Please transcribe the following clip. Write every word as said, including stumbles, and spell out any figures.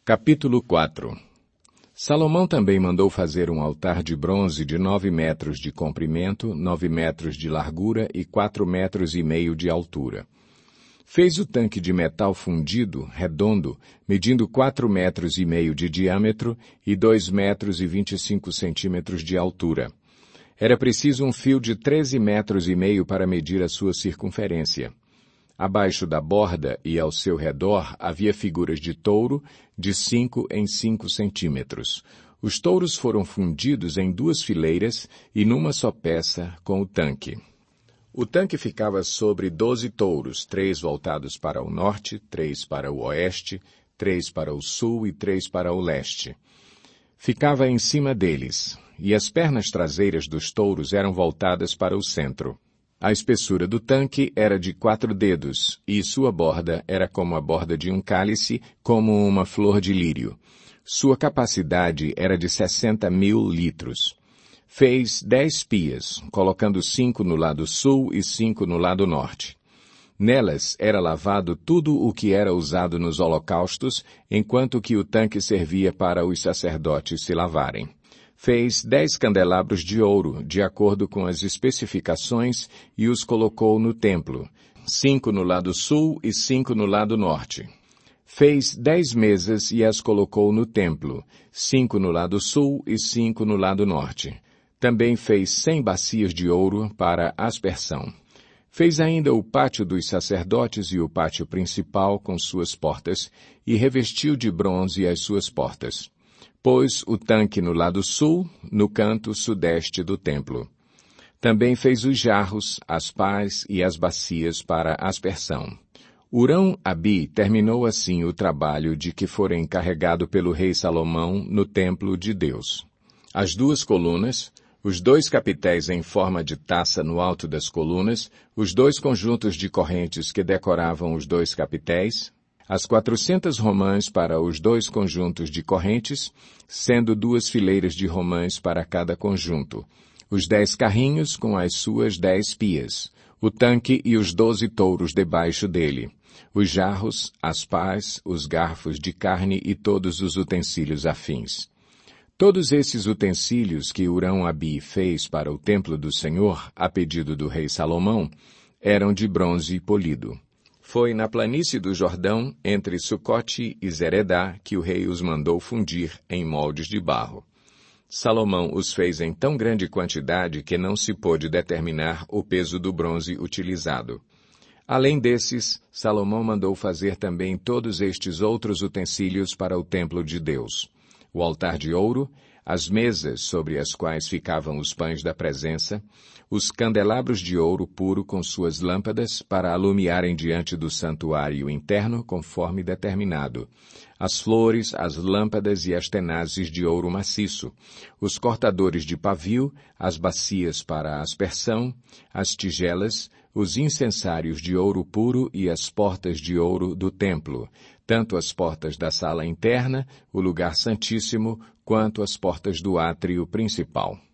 Capítulo quatro. Salomão também mandou fazer um altar de bronze de nove metros de comprimento, nove metros de largura e quatro metros e meio de altura. Fez o tanque de metal fundido, redondo, medindo quatro metros e meio de diâmetro e dois metros e vinte e cinco centímetros de altura. Era preciso um fio de treze metros e meio para medir a sua circunferência. Abaixo da borda e ao seu redor havia figuras de touro de cinco em cinco centímetros. Os touros foram fundidos em duas fileiras e numa só peça com o tanque. O tanque ficava sobre doze touros, três voltados para o norte, três para o oeste, três para o sul e três para o leste. Ficava em cima deles, e as pernas traseiras dos touros eram voltadas para o centro. A espessura do tanque era de quatro dedos, e sua borda era como a borda de um cálice, como uma flor de lírio. Sua capacidade era de sessenta mil litros. Fez dez pias, colocando cinco no lado sul e cinco no lado norte. Nelas era lavado tudo o que era usado nos holocaustos, enquanto que o tanque servia para os sacerdotes se lavarem. Fez dez candelabros de ouro, de acordo com as especificações, e os colocou no templo, cinco no lado sul e cinco no lado norte. Fez dez mesas e as colocou no templo, cinco no lado sul e cinco no lado norte. Também fez cem bacias de ouro para aspersão. Fez ainda o pátio dos sacerdotes e o pátio principal com suas portas, e revestiu de bronze as suas portas. Pôs o tanque no lado sul, no canto sudeste do templo. Também fez os jarros, as pás e as bacias para aspersão. Hurão-Abi terminou assim o trabalho de que fora encarregado pelo rei Salomão no templo de Deus. As duas colunas, os dois capitéis em forma de taça no alto das colunas, os dois conjuntos de correntes que decoravam os dois capitéis, as quatrocentas romãs para os dois conjuntos de correntes, sendo duas fileiras de romãs para cada conjunto, os dez carrinhos com as suas dez pias, o tanque e os doze touros debaixo dele, os jarros, as pás, os garfos de carne e todos os utensílios afins. Todos esses utensílios que Hurão-Abi fez para o templo do Senhor, a pedido do rei Salomão, eram de bronze polido. Foi na planície do Jordão, entre Sucote e Zeredá, que o rei os mandou fundir em moldes de barro. Salomão os fez em tão grande quantidade que não se pôde determinar o peso do bronze utilizado. Além desses, Salomão mandou fazer também todos estes outros utensílios para o templo de Deus: o altar de ouro, as mesas sobre as quais ficavam os pães da presença, os candelabros de ouro puro com suas lâmpadas para alumiarem diante do santuário interno conforme determinado, as flores, as lâmpadas e as tenazes de ouro maciço, os cortadores de pavio, as bacias para a aspersão, as tigelas, os incensários de ouro puro e as portas de ouro do templo, tanto as portas da sala interna, o lugar santíssimo, quanto as portas do átrio principal.